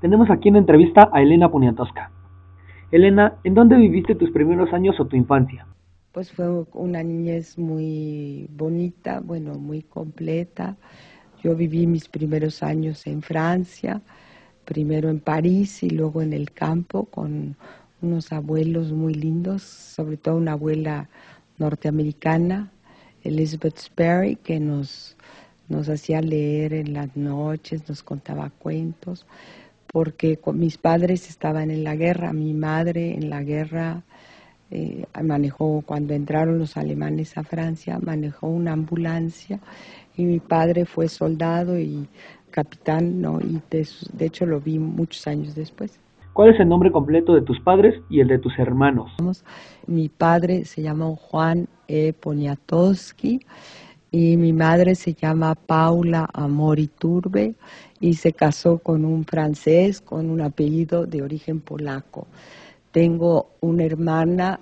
Tenemos aquí en entrevista a Elena Poniatowska. Elena, ¿en dónde viviste tus primeros años o tu infancia? Pues fue una niñez muy bonita, bueno, muy completa. Yo viví mis primeros años en Francia, primero en París y luego en el campo con unos abuelos muy lindos, sobre todo una abuela norteamericana, Elizabeth Sperry, que nos hacía leer en las noches, nos contaba cuentos, porque mis padres estaban en la guerra, mi madre en la guerra manejó, cuando entraron los alemanes a Francia, manejó una ambulancia y mi padre fue soldado y capitán, ¿no? Y de hecho lo vi muchos años después. ¿Cuál es el nombre completo de tus padres y el de tus hermanos? Mi padre se llama Juan E. Poniatowski y mi madre se llama Paula Amor Iturbe y se casó con un francés con un apellido de origen polaco. Tengo una hermana,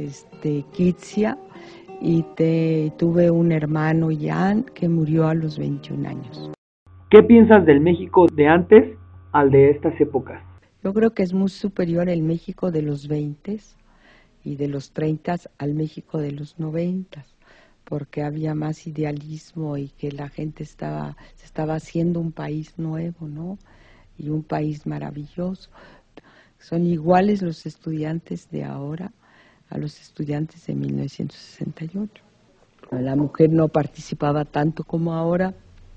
Kitsia, y tuve un hermano, Jan, que murió a los 21 años. ¿Qué piensas del México de antes al de estas épocas? Yo creo que es muy superior el México de los 20 y de los 30 al México de los 90, porque había más idealismo y que la gente se estaba haciendo un país nuevo, ¿no? Y un país maravilloso. Son iguales los estudiantes de ahora a los estudiantes de 1968. La mujer no participaba tanto como ahora,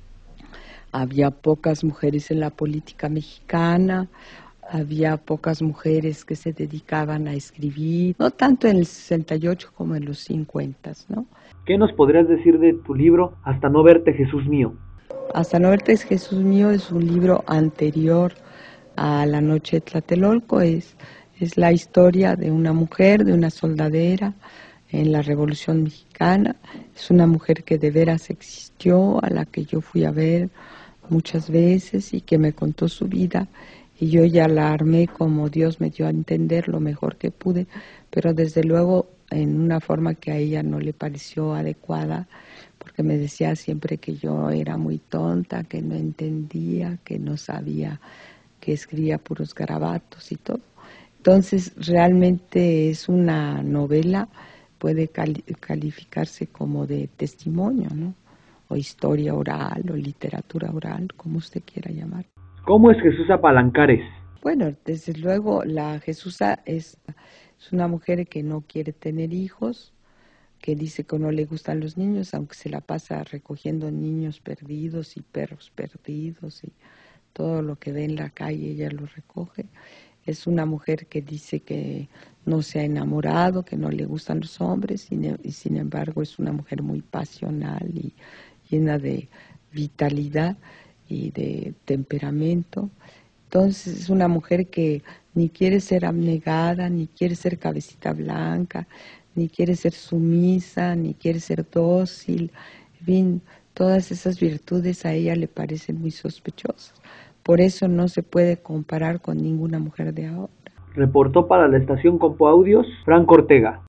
había pocas mujeres en la política mexicana, había pocas mujeres que se dedicaban a escribir, no tanto en el 68 como en los 50, ¿no? ¿Qué nos podrías decir de tu libro Hasta no verte, Jesús mío? Hasta no verte, Jesús mío es un libro anterior a La noche de Tlatelolco, es la historia de una mujer, de una soldadera en la Revolución Mexicana. Es una mujer que de veras existió, a la que yo fui a ver muchas veces y que me contó su vida, y yo ya la armé como Dios me dio a entender lo mejor que pude, pero desde luego en una forma que a ella no le pareció adecuada, porque me decía siempre que yo era muy tonta, que no entendía, que no sabía, que escribía puros garabatos y todo. Entonces realmente es una novela, puede calificarse como de testimonio, ¿no? O historia oral, o literatura oral, como usted quiera llamar. ¿Cómo es Jesús Palancares? Bueno, desde luego la Jesusa es una mujer que no quiere tener hijos, que dice que no le gustan los niños, aunque se la pasa recogiendo niños perdidos y perros perdidos y todo lo que ve en la calle ella lo recoge. Es una mujer que dice que no se ha enamorado, que no le gustan los hombres y sin embargo es una mujer muy pasional y llena de vitalidad y de temperamento. Entonces es una mujer que ni quiere ser abnegada, ni quiere ser cabecita blanca, ni quiere ser sumisa, ni quiere ser dócil. En fin, todas esas virtudes a ella le parecen muy sospechosas. Por eso no se puede comparar con ninguna mujer de ahora. Reportó para la estación Compo Audios Franco Ortega.